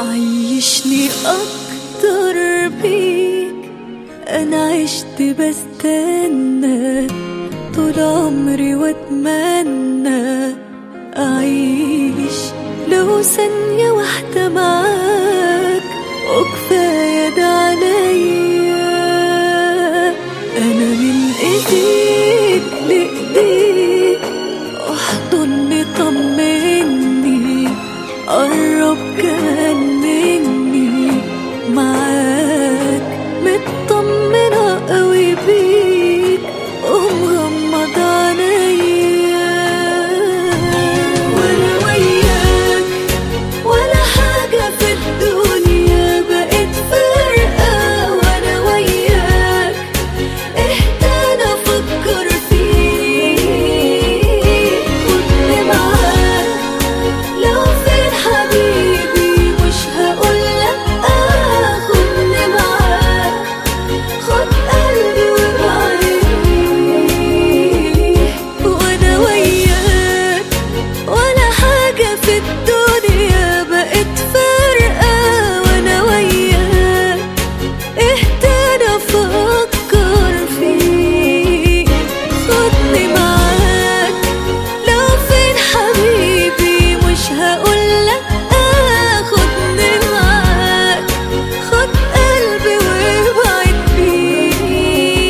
عيشني أكتر بيك، أنا عشت بستنى طول عمري وأتمنى أعيش لو ثانية واحدة معاك، وكفاية ده عليا. أنا من إيديك لإيديك، احضني طمني، قرب كمان مني، معاك مطمنة قوي بيك ومغمض عينيا. وانا وياك ولا حاجة في الدنيا بقت فارقة، وانا وياك اهدى افكر فيك، خدني معاك لو فين حبيبي مش هقول لأ، خدني معاك خد قلبي وابعدني. وانا وياك ولا حاجة في الدنيا بقت فارقة، وانا وياك اهدى افكر فيك، خدني معاك لو فين حبيبي مش هقول لأ، خدني معاك خد قلبي وابعد بيه.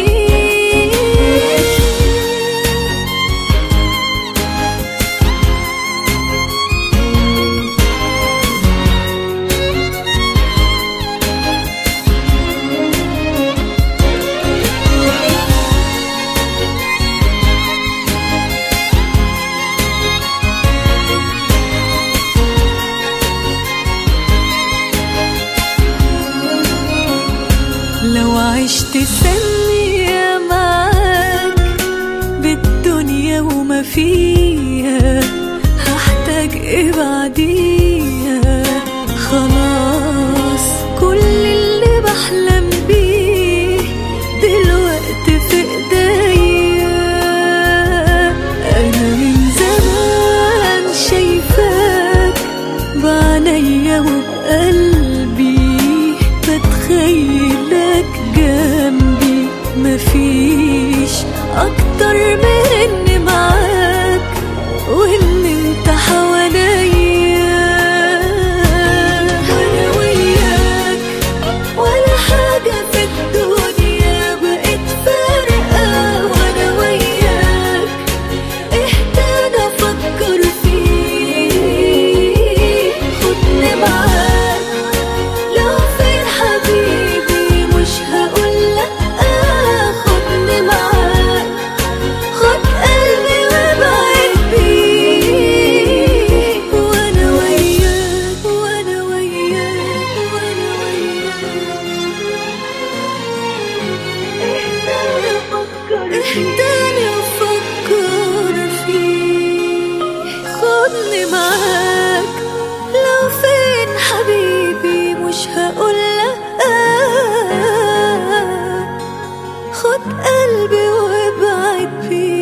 لو عشت ثانية معاك بالدنيا وما فيها، هحتاج ايه بعديها؟ خلاص كل اللي بحلم بيه دلوقتي في ايديا. انا من زمان شايفاك بعينيا وبقلبي، بتخيلك جنبي، مفيش اكتر من اني معاك وان انت حواليا. وانا وياك ولا حاجة في الدنيا بقت فارقة، وانا وياك اهدى افكر فيك، خدني معاك لو فين حبيبي مش هقول لأ، خدني معاك خد قلبي وابعد بيه. وانا وياك وانا وياك وانا وياك اهداني افكر فيك، خدني معاك لو فين حبيبي مش هقول لأ، خد قلبي وابعد بيه.